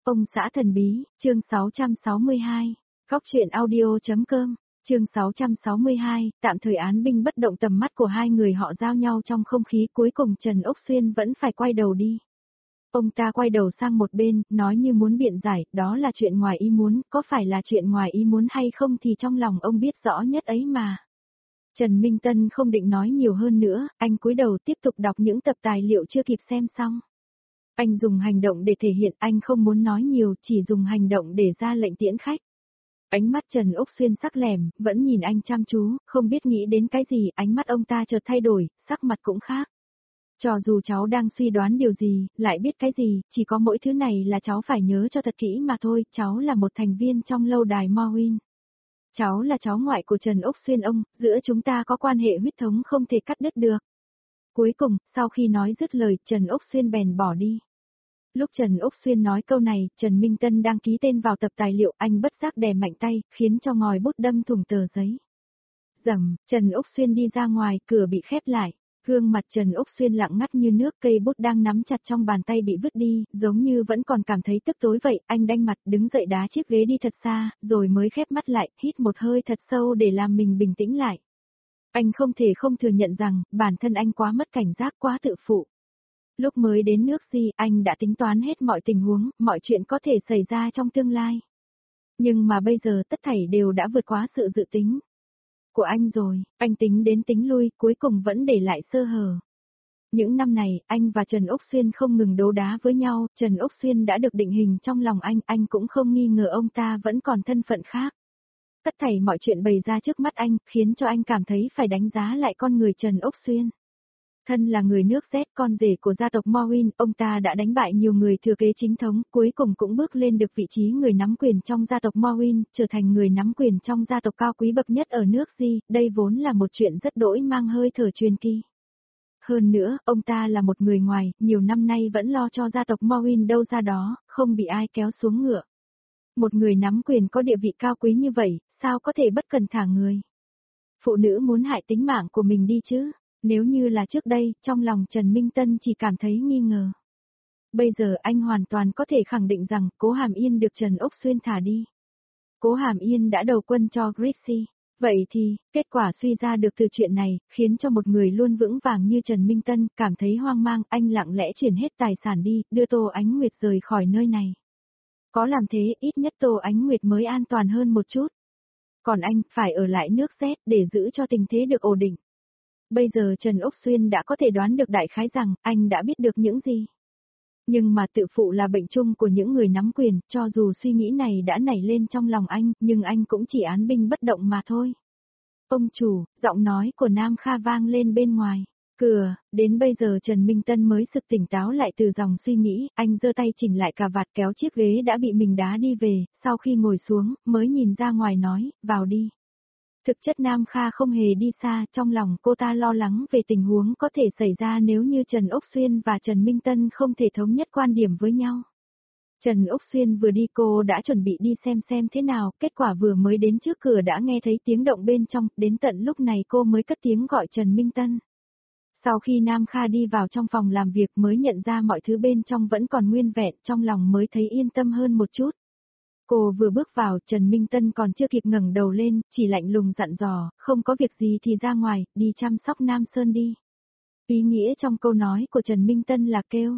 Ông xã thần bí, chương 662, Góc truyện audio.com, chương 662, tạm thời án binh bất động. Tầm mắt của hai người họ giao nhau trong không khí, cuối cùng Trần Ốc Xuyên vẫn phải quay đầu đi. Ông ta quay đầu sang một bên, nói như muốn biện giải, đó là chuyện ngoài ý muốn, có phải là chuyện ngoài ý muốn hay không thì trong lòng ông biết rõ nhất ấy mà. Trần Minh Tân không định nói nhiều hơn nữa, anh cúi đầu tiếp tục đọc những tập tài liệu chưa kịp xem xong. Anh dùng hành động để thể hiện anh không muốn nói nhiều, chỉ dùng hành động để ra lệnh tiễn khách. Ánh mắt Trần Ốc Xuyên sắc lẻm, vẫn nhìn anh chăm chú, không biết nghĩ đến cái gì, ánh mắt ông ta chợt thay đổi, sắc mặt cũng khác. Cho dù cháu đang suy đoán điều gì, lại biết cái gì, chỉ có mỗi thứ này là cháu phải nhớ cho thật kỹ mà thôi, cháu là một thành viên trong lâu đài Morwin. Cháu là cháu ngoại của Trần Ốc Xuyên ông, giữa chúng ta có quan hệ huyết thống không thể cắt đứt được. Cuối cùng, sau khi nói dứt lời, Trần Ốc Xuyên bèn bỏ đi. Lúc Trần Ốc Xuyên nói câu này, Trần Minh Tân đang ký tên vào tập tài liệu, anh bất giác đè mạnh tay, khiến cho ngòi bút đâm thủng tờ giấy. Rầm, Trần Ốc Xuyên đi ra ngoài, cửa bị khép lại. Gương mặt Trần Ốc Xuyên lặng ngắt như nước, cây bút đang nắm chặt trong bàn tay bị vứt đi, giống như vẫn còn cảm thấy tức tối vậy. Anh đanh mặt đứng dậy đá chiếc ghế đi thật xa, rồi mới khép mắt lại, hít một hơi thật sâu để làm mình bình tĩnh lại. Anh không thể không thừa nhận rằng, bản thân anh quá mất cảnh giác, quá tự phụ. Lúc mới đến nước Di, anh đã tính toán hết mọi tình huống, mọi chuyện có thể xảy ra trong tương lai. Nhưng mà bây giờ tất thảy đều đã vượt quá sự dự tính của anh rồi, anh tính đến tính lui, cuối cùng vẫn để lại sơ hở. Những năm này, anh và Trần Ốc Xuyên không ngừng đấu đá với nhau, Trần Ốc Xuyên đã được định hình trong lòng anh cũng không nghi ngờ ông ta vẫn còn thân phận khác. Tất thảy mọi chuyện bày ra trước mắt anh, khiến cho anh cảm thấy phải đánh giá lại con người Trần Ốc Xuyên. Thân là người nước Z, con rể của gia tộc Morwin, ông ta đã đánh bại nhiều người thừa kế chính thống, cuối cùng cũng bước lên được vị trí người nắm quyền trong gia tộc Morwin, trở thành người nắm quyền trong gia tộc cao quý bậc nhất ở nước Di, đây vốn là một chuyện rất đỗi mang hơi thở truyền kỳ. Hơn nữa, ông ta là một người ngoài, nhiều năm nay vẫn lo cho gia tộc Morwin đâu ra đó, không bị ai kéo xuống ngựa. Một người nắm quyền có địa vị cao quý như vậy, sao có thể bất cần thả người? Phụ nữ muốn hại tính mạng của mình đi chứ? Nếu như là trước đây, trong lòng Trần Minh Tân chỉ cảm thấy nghi ngờ. Bây giờ anh hoàn toàn có thể khẳng định rằng Cố Hàm Yên được Trần Ốc Xuyên thả đi. Cố Hàm Yên đã đầu quân cho Grixie. Vậy thì, kết quả suy ra được từ chuyện này, khiến cho một người luôn vững vàng như Trần Minh Tân cảm thấy hoang mang, anh lặng lẽ chuyển hết tài sản đi, đưa Tô Ánh Nguyệt rời khỏi nơi này. Có làm thế, ít nhất Tô Ánh Nguyệt mới an toàn hơn một chút. Còn anh, phải ở lại nước Z để giữ cho tình thế được ổn định. Bây giờ Trần Ốc Xuyên đã có thể đoán được đại khái rằng, anh đã biết được những gì. Nhưng mà tự phụ là bệnh chung của những người nắm quyền, cho dù suy nghĩ này đã nảy lên trong lòng anh, nhưng anh cũng chỉ án binh bất động mà thôi. Ông chủ, giọng nói của Nam Kha vang lên bên ngoài. Cửa, đến bây giờ Trần Minh Tân mới sực tỉnh táo lại từ dòng suy nghĩ, anh giơ tay chỉnh lại cà vạt kéo chiếc ghế đã bị mình đá đi về, sau khi ngồi xuống, mới nhìn ra ngoài nói, vào đi. Thực chất Nam Kha không hề đi xa, trong lòng cô ta lo lắng về tình huống có thể xảy ra nếu như Trần Ốc Xuyên và Trần Minh Tân không thể thống nhất quan điểm với nhau. Trần Ốc Xuyên vừa đi cô đã chuẩn bị đi xem thế nào, kết quả vừa mới đến trước cửa đã nghe thấy tiếng động bên trong, đến tận lúc này cô mới cất tiếng gọi Trần Minh Tân. Sau khi Nam Kha đi vào trong phòng làm việc mới nhận ra mọi thứ bên trong vẫn còn nguyên vẹn, trong lòng mới thấy yên tâm hơn một chút. Cô vừa bước vào, Trần Minh Tân còn chưa kịp ngẩng đầu lên, chỉ lạnh lùng dặn dò, không có việc gì thì ra ngoài, đi chăm sóc Nam Sơn đi. Ý nghĩa trong câu nói của Trần Minh Tân là kêu.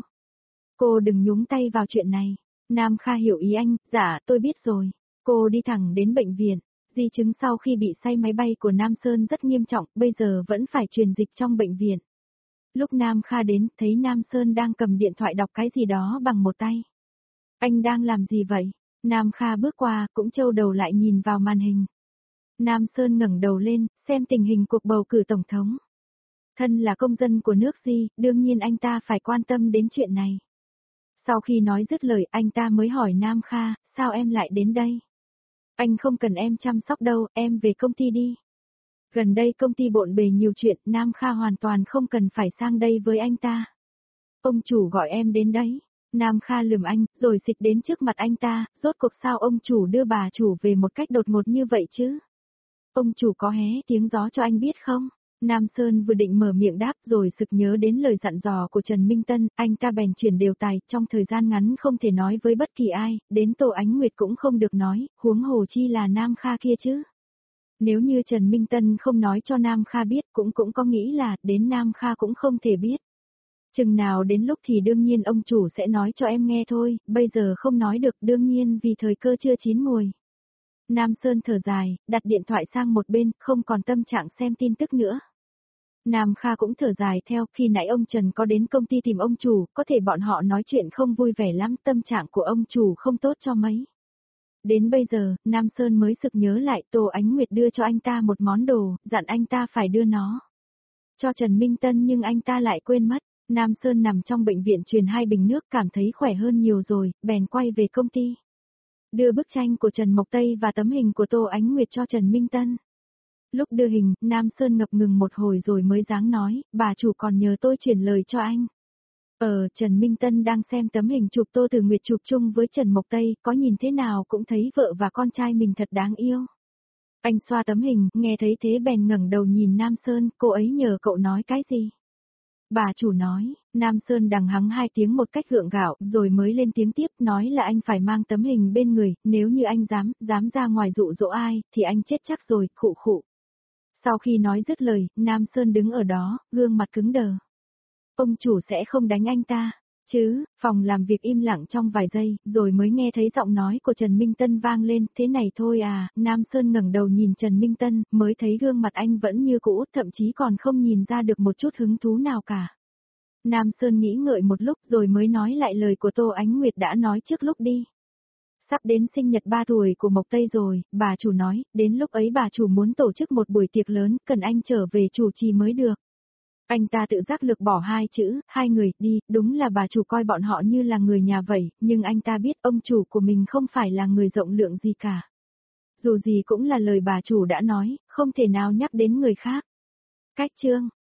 Cô đừng nhúng tay vào chuyện này. Nam Kha hiểu ý anh, dạ, tôi biết rồi. Cô đi thẳng đến bệnh viện. Di chứng sau khi bị say máy bay của Nam Sơn rất nghiêm trọng, bây giờ vẫn phải truyền dịch trong bệnh viện. Lúc Nam Kha đến, thấy Nam Sơn đang cầm điện thoại đọc cái gì đó bằng một tay. Anh đang làm gì vậy? Nam Kha bước qua, cũng trâu đầu lại nhìn vào màn hình. Nam Sơn ngẩng đầu lên, xem tình hình cuộc bầu cử tổng thống. Thân là công dân của nước Di, đương nhiên anh ta phải quan tâm đến chuyện này. Sau khi nói dứt lời, anh ta mới hỏi Nam Kha, sao em lại đến đây? Anh không cần em chăm sóc đâu, em về công ty đi. Gần đây công ty bộn bề nhiều chuyện, Nam Kha hoàn toàn không cần phải sang đây với anh ta. Ông chủ gọi em đến đấy. Nam Kha lườm anh, rồi xịch đến trước mặt anh ta, rốt cuộc sao ông chủ đưa bà chủ về một cách đột ngột như vậy chứ? Ông chủ có hé tiếng gió cho anh biết không? Nam Sơn vừa định mở miệng đáp rồi sực nhớ đến lời dặn dò của Trần Minh Tân, anh ta bèn chuyển đề tài, trong thời gian ngắn không thể nói với bất kỳ ai, đến Tô Ánh Nguyệt cũng không được nói, huống hồ chi là Nam Kha kia chứ. Nếu như Trần Minh Tân không nói cho Nam Kha biết cũng có nghĩ là đến Nam Kha cũng không thể biết. Chừng nào đến lúc thì đương nhiên ông chủ sẽ nói cho em nghe thôi, bây giờ không nói được đương nhiên vì thời cơ chưa chín mùi. Nam Sơn thở dài, đặt điện thoại sang một bên, không còn tâm trạng xem tin tức nữa. Nam Kha cũng thở dài theo, khi nãy ông Trần có đến công ty tìm ông chủ, có thể bọn họ nói chuyện không vui vẻ lắm, tâm trạng của ông chủ không tốt cho mấy. Đến bây giờ, Nam Sơn mới sực nhớ lại Tô Ánh Nguyệt đưa cho anh ta một món đồ, dặn anh ta phải đưa nó cho Trần Minh Tân nhưng anh ta lại quên mất. Nam Sơn nằm trong bệnh viện truyền 2 bình nước cảm thấy khỏe hơn nhiều rồi, bèn quay về công ty. Đưa bức tranh của Trần Mộc Tây và tấm hình của Tô Ánh Nguyệt cho Trần Minh Tân. Lúc đưa hình, Nam Sơn ngập ngừng một hồi rồi mới dáng nói, bà chủ còn nhờ tôi chuyển lời cho anh. Trần Minh Tân đang xem tấm hình chụp Tô Từ Nguyệt chụp chung với Trần Mộc Tây, có nhìn thế nào cũng thấy vợ và con trai mình thật đáng yêu. Anh xoa tấm hình, nghe thấy thế bèn ngẩng đầu nhìn Nam Sơn, cô ấy nhờ cậu nói cái gì? Bà chủ nói, Nam Sơn đằng hắng 2 tiếng một cách gượng gạo, rồi mới lên tiếng tiếp, nói là anh phải mang tấm hình bên người, nếu như anh dám ra ngoài dụ dỗ ai, thì anh chết chắc rồi, khụ khụ. Sau khi nói dứt lời, Nam Sơn đứng ở đó, gương mặt cứng đờ. Ông chủ sẽ không đánh anh ta, chứ? Phòng làm việc im lặng trong vài giây, rồi mới nghe thấy giọng nói của Trần Minh Tân vang lên, thế này thôi à, Nam Sơn ngẩng đầu nhìn Trần Minh Tân, mới thấy gương mặt anh vẫn như cũ, thậm chí còn không nhìn ra được một chút hứng thú nào cả. Nam Sơn nghĩ ngợi một lúc rồi mới nói lại lời của Tô Ánh Nguyệt đã nói trước lúc đi. Sắp đến sinh nhật 3 tuổi của Mộc Tây rồi, bà chủ nói, đến lúc ấy bà chủ muốn tổ chức một buổi tiệc lớn, cần anh trở về chủ trì mới được. Anh ta tự giác lược bỏ 2 chữ, 2 người, đi, đúng là bà chủ coi bọn họ như là người nhà vậy, nhưng anh ta biết ông chủ của mình không phải là người rộng lượng gì cả. Dù gì cũng là lời bà chủ đã nói, không thể nào nhắc đến người khác. Cách chương